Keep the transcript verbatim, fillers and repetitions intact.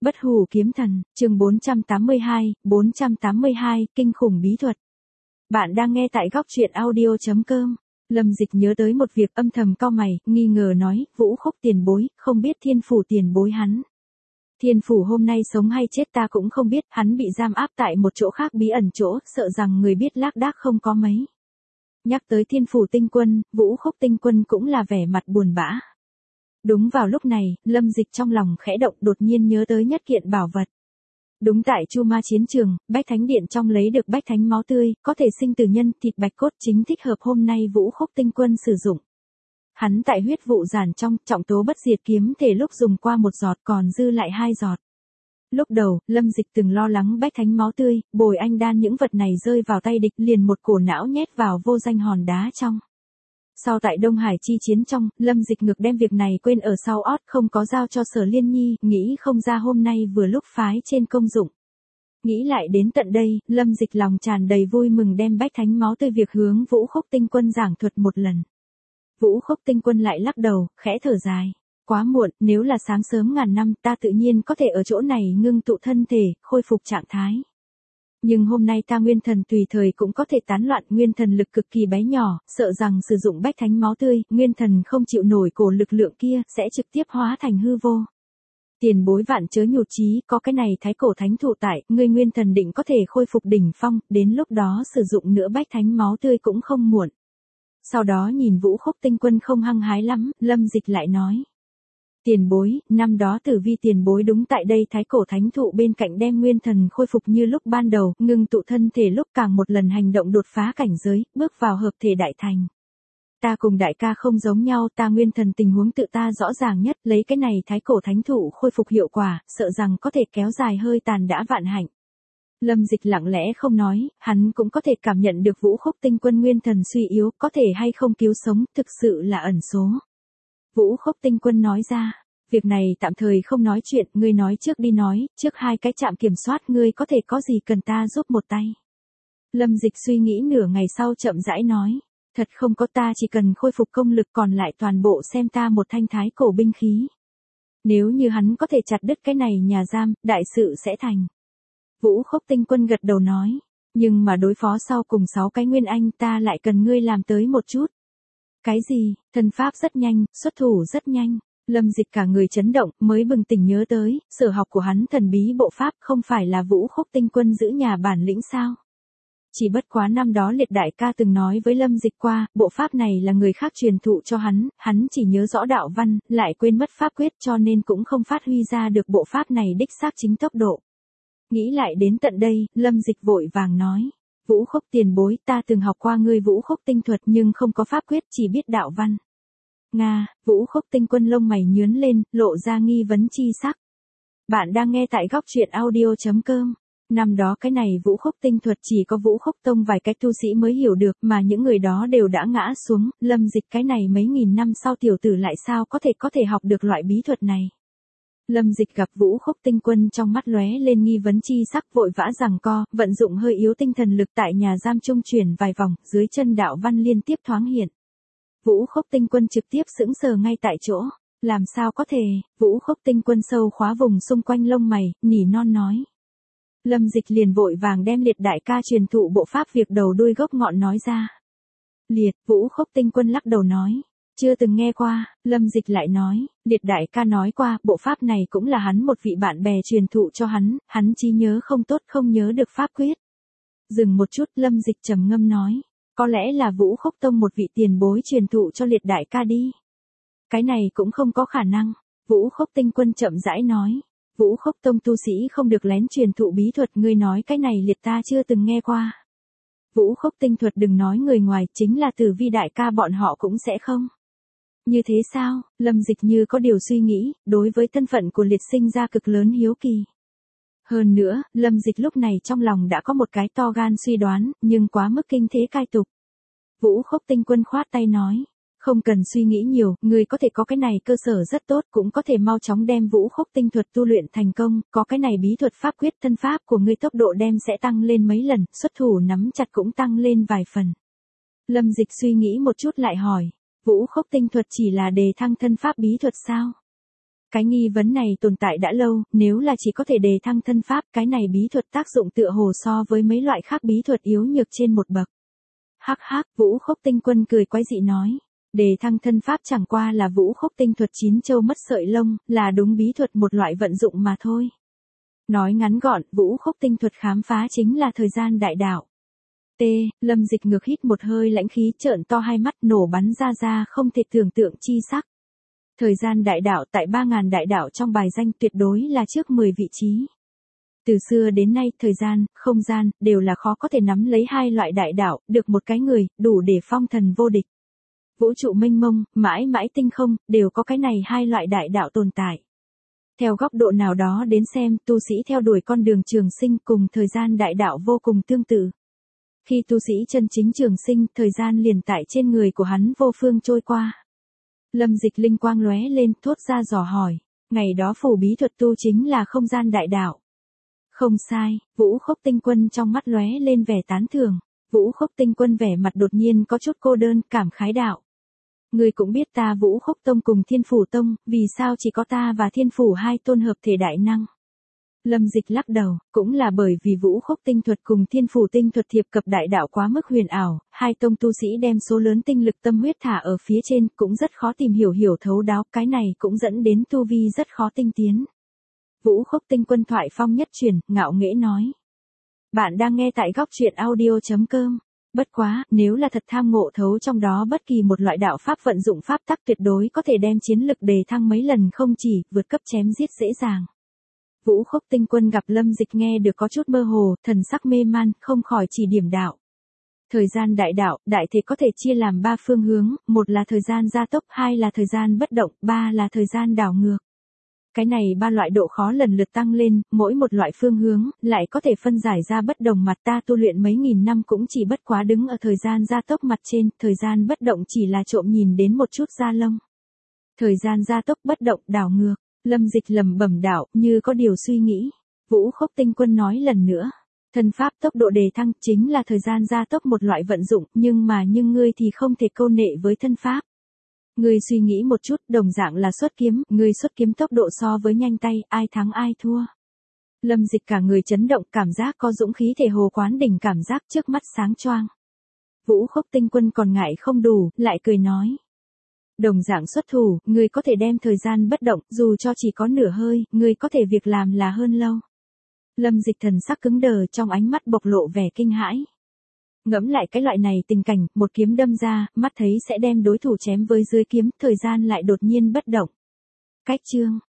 Bất hủ kiếm thần, chương bốn trăm tám mươi hai, bốn trăm tám mươi hai, kinh khủng bí thuật. Bạn đang nghe tại góc truyện audio.com. Lâm Dịch nhớ tới một việc âm thầm cau mày, nghi ngờ nói, Vũ Khúc tiền bối, không biết thiên phủ tiền bối hắn. Thiên phủ hôm nay sống hay chết ta cũng không biết, hắn bị giam áp tại một chỗ khác bí ẩn chỗ, sợ rằng người biết lác đác không có mấy. Nhắc tới thiên phủ tinh quân, Vũ Khúc tinh quân cũng là vẻ mặt buồn bã. Đúng vào lúc này, Lâm Dịch trong lòng khẽ động đột nhiên nhớ tới nhất kiện bảo vật. Đúng tại Chu Ma chiến trường, Bách Thánh Điện trong lấy được Bách Thánh máu tươi, có thể sinh từ nhân thịt bạch cốt chính thích hợp hôm nay Vũ Khúc tinh quân sử dụng. Hắn tại huyết vụ giản trong, trọng tố bất diệt kiếm thể lúc dùng qua một giọt còn dư lại hai giọt. Lúc đầu, Lâm Dịch từng lo lắng Bách Thánh máu tươi, bồi anh đan những vật này rơi vào tay địch liền một cổ não nhét vào vô danh hòn đá trong. Sau tại Đông Hải chi chiến trong, Lâm Dịch ngược đem việc này quên ở sau ót không có giao cho Sở Liên Nhi, nghĩ không ra hôm nay vừa lúc phái trên công dụng. Nghĩ lại đến tận đây, Lâm Dịch lòng tràn đầy vui mừng đem Bách Thánh máu tươi việc hướng Vũ Khúc tinh quân giảng thuật một lần. Vũ Khúc tinh quân lại lắc đầu, khẽ thở dài. Quá muộn, nếu là sáng sớm ngàn năm ta tự nhiên có thể ở chỗ này ngưng tụ thân thể, khôi phục trạng thái. Nhưng hôm nay ta nguyên thần tùy thời cũng có thể tán loạn, nguyên thần lực cực kỳ bé nhỏ, sợ rằng sử dụng Bách Thánh máu tươi, nguyên thần không chịu nổi cổ lực lượng kia, sẽ trực tiếp hóa thành hư vô. Tiền bối vạn chớ nhụt chí, có cái này thái cổ thánh thụ tại, ngươi nguyên thần định có thể khôi phục đỉnh phong, đến lúc đó sử dụng nữa Bách Thánh máu tươi cũng không muộn. Sau đó nhìn Vũ Khúc tinh quân không hăng hái lắm, Lâm Dịch lại nói. Tiền bối, năm đó Tử Vi tiền bối đúng tại đây thái cổ thánh thụ bên cạnh đem nguyên thần khôi phục như lúc ban đầu, ngưng tụ thân thể lúc càng một lần hành động đột phá cảnh giới, bước vào hợp thể đại thành. Ta cùng đại ca không giống nhau, ta nguyên thần tình huống tự ta rõ ràng nhất, lấy cái này thái cổ thánh thụ khôi phục hiệu quả, sợ rằng có thể kéo dài hơi tàn đã vạn hạnh. Lâm Dịch lặng lẽ không nói, hắn cũng có thể cảm nhận được Vũ Khúc tinh quân nguyên thần suy yếu, có thể hay không cứu sống, thực sự là ẩn số. Vũ Khúc tinh quân nói ra, việc này tạm thời không nói chuyện, ngươi nói trước đi nói, trước hai cái trạm kiểm soát ngươi có thể có gì cần ta giúp một tay. Lâm Dịch suy nghĩ nửa ngày sau chậm rãi nói, thật không có, ta chỉ cần khôi phục công lực còn lại toàn bộ xem ta một thanh thái cổ binh khí. Nếu như hắn có thể chặt đứt cái này nhà giam, đại sự sẽ thành. Vũ Khúc tinh quân gật đầu nói, nhưng mà đối phó sau cùng sáu cái nguyên anh ta lại cần ngươi làm tới một chút. Cái gì? Thần pháp rất nhanh, xuất thủ rất nhanh. Lâm Dịch cả người chấn động, mới bừng tỉnh nhớ tới, sở học của hắn thần bí bộ pháp không phải là Vũ Khúc tinh quân giữ nhà bản lĩnh sao? Chỉ bất quá năm đó Liệt đại ca từng nói với Lâm Dịch qua, bộ pháp này là người khác truyền thụ cho hắn, hắn chỉ nhớ rõ đạo văn, lại quên mất pháp quyết cho nên cũng không phát huy ra được bộ pháp này đích xác chính tốc độ. Nghĩ lại đến tận đây, Lâm Dịch vội vàng nói. Vũ Khúc tiền bối, ta từng học qua ngươi Vũ Khúc tinh thuật nhưng không có pháp quyết, chỉ biết đạo văn. Nga, Vũ Khúc tinh quân lông mày nhướn lên, lộ ra nghi vấn chi sắc. Bạn đang nghe tại góc truyện audio.com. Năm đó cái này Vũ Khúc tinh thuật chỉ có Vũ Khúc tông vài cái tu sĩ mới hiểu được, mà những người đó đều đã ngã xuống, Lâm Dịch cái này mấy nghìn năm sau tiểu tử lại sao có thể có thể học được loại bí thuật này. Lâm Dịch gặp Vũ Khúc tinh quân trong mắt lóe lên nghi vấn chi sắc, vội vã giằng co, vận dụng hơi yếu tinh thần lực tại nhà giam trung chuyển vài vòng, dưới chân đạo văn liên tiếp thoáng hiện. Vũ Khúc tinh quân trực tiếp sững sờ ngay tại chỗ, làm sao có thể? Vũ Khúc tinh quân sâu khóa vùng xung quanh lông mày, nỉ non nói. Lâm Dịch liền vội vàng đem Liệt đại ca truyền thụ bộ pháp việc đầu đuôi gốc ngọn nói ra. Liệt, Vũ Khúc tinh quân lắc đầu nói. Chưa từng nghe qua, Lâm Dịch lại nói, Liệt đại ca nói qua, bộ pháp này cũng là hắn một vị bạn bè truyền thụ cho hắn, hắn trí nhớ không tốt không nhớ được pháp quyết. Dừng một chút, Lâm Dịch trầm ngâm nói, có lẽ là Vũ Khúc tông một vị tiền bối truyền thụ cho Liệt đại ca đi. Cái này cũng không có khả năng, Vũ Khúc tinh quân chậm rãi nói, Vũ Khúc tông tu sĩ không được lén truyền thụ bí thuật, ngươi nói cái này Liệt ta chưa từng nghe qua. Vũ Khúc tinh thuật đừng nói người ngoài, chính là Tử Vi đại ca bọn họ cũng sẽ không. Như thế sao? Lâm Dịch như có điều suy nghĩ, đối với thân phận của Liệt sinh ra cực lớn hiếu kỳ. Hơn nữa, Lâm Dịch lúc này trong lòng đã có một cái to gan suy đoán, nhưng quá mức kinh thế cai tục. Vũ Khúc tinh quân khoát tay nói, không cần suy nghĩ nhiều, người có thể có cái này cơ sở rất tốt, cũng có thể mau chóng đem Vũ Khúc tinh thuật tu luyện thành công, có cái này bí thuật pháp quyết thân pháp của ngươi tốc độ đem sẽ tăng lên mấy lần, xuất thủ nắm chặt cũng tăng lên vài phần. Lâm Dịch suy nghĩ một chút lại hỏi. Vũ Khúc tinh thuật chỉ là đề thăng thân pháp bí thuật sao? Cái nghi vấn này tồn tại đã lâu, nếu là chỉ có thể đề thăng thân pháp, cái này bí thuật tác dụng tựa hồ so với mấy loại khác bí thuật yếu nhược trên một bậc. Hắc hắc, Vũ Khốc Tinh Quân cười quái dị nói. Đề thăng thân pháp chẳng qua là Vũ Khốc Tinh thuật chín châu mất sợi lông, là đúng bí thuật một loại vận dụng mà thôi. Nói ngắn gọn, Vũ Khốc Tinh thuật khám phá chính là thời gian đại đạo. T. Lâm Dịch ngược hít một hơi lãnh khí, trợn to hai mắt, nổ bắn ra ra không thể tưởng tượng chi sắc. Thời gian đại đạo tại ba ngàn đại đạo trong bài danh tuyệt đối là trước mười vị trí. Từ xưa đến nay, thời gian, không gian, đều là khó có thể nắm lấy hai loại đại đạo, được một cái người, đủ để phong thần vô địch. Vũ trụ mênh mông, mãi mãi tinh không, đều có cái này hai loại đại đạo tồn tại. Theo góc độ nào đó đến xem, tu sĩ theo đuổi con đường trường sinh cùng thời gian đại đạo vô cùng tương tự. Khi tu sĩ chân chính trường sinh, thời gian liền tại trên người của hắn vô phương trôi qua. Lâm Dịch linh quang lóe lên, thốt ra dò hỏi, ngày đó phù bí thuật tu chính là không gian đại đạo. Không sai, Vũ Khốc Tinh Quân trong mắt lóe lên vẻ tán thưởng. Vũ Khốc Tinh Quân vẻ mặt đột nhiên có chút cô đơn, cảm khái đạo. Ngươi cũng biết ta Vũ Khốc Tông cùng Thiên Phủ Tông, vì sao chỉ có ta và Thiên Phủ hai tôn hợp thể đại năng. Lâm Dịch lắc đầu, cũng là bởi vì Vũ Khốc Tinh thuật cùng Thiên Phủ Tinh thuật thiệp cập đại đạo quá mức huyền ảo, hai tông tu sĩ đem số lớn tinh lực tâm huyết thả ở phía trên, cũng rất khó tìm hiểu hiểu thấu đáo, cái này cũng dẫn đến tu vi rất khó tinh tiến. Vũ Khốc Tinh Quân thoại phong nhất truyền, ngạo nghễ nói. Bạn đang nghe tại góc truyện audio chấm com. Bất quá, nếu là thật tham ngộ thấu trong đó bất kỳ một loại đạo pháp vận dụng pháp tắc tuyệt đối có thể đem chiến lực đề thăng mấy lần không chỉ, vượt cấp chém giết dễ dàng. Vũ Khốc Tinh Quân gặp Lâm Dịch nghe được có chút mơ hồ, thần sắc mê man, không khỏi chỉ điểm đạo. Thời gian đại đạo, đại thể có thể chia làm ba phương hướng, một là thời gian gia tốc, hai là thời gian bất động, ba là thời gian đảo ngược. Cái này ba loại độ khó lần lượt tăng lên, mỗi một loại phương hướng, lại có thể phân giải ra bất đồng mặt, ta tu luyện mấy nghìn năm cũng chỉ bất quá đứng ở thời gian gia tốc mặt trên, thời gian bất động chỉ là trộm nhìn đến một chút da lông. Thời gian gia tốc bất động đảo ngược, Lâm Dịch lẩm bẩm đạo, như có điều suy nghĩ. Vũ Khốc Tinh Quân nói lần nữa, thân pháp tốc độ đề thăng chính là thời gian gia tốc một loại vận dụng, nhưng mà nhưng ngươi thì không thể câu nệ với thân pháp. Ngươi suy nghĩ một chút, đồng dạng là xuất kiếm, ngươi xuất kiếm tốc độ so với nhanh tay, ai thắng ai thua. Lâm Dịch cả người chấn động, cảm giác có dũng khí thể hồ quán đỉnh, cảm giác trước mắt sáng choang. Vũ Khốc Tinh Quân còn ngại không đủ, lại cười nói. Đồng dạng xuất thủ, ngươi có thể đem thời gian bất động, dù cho chỉ có nửa hơi, ngươi có thể việc làm là hơn lâu. Lâm Dịch thần sắc cứng đờ, trong ánh mắt bộc lộ vẻ kinh hãi. Ngẫm lại cái loại này tình cảnh, một kiếm đâm ra, mắt thấy sẽ đem đối thủ chém với dưới kiếm, thời gian lại đột nhiên bất động. Cách chương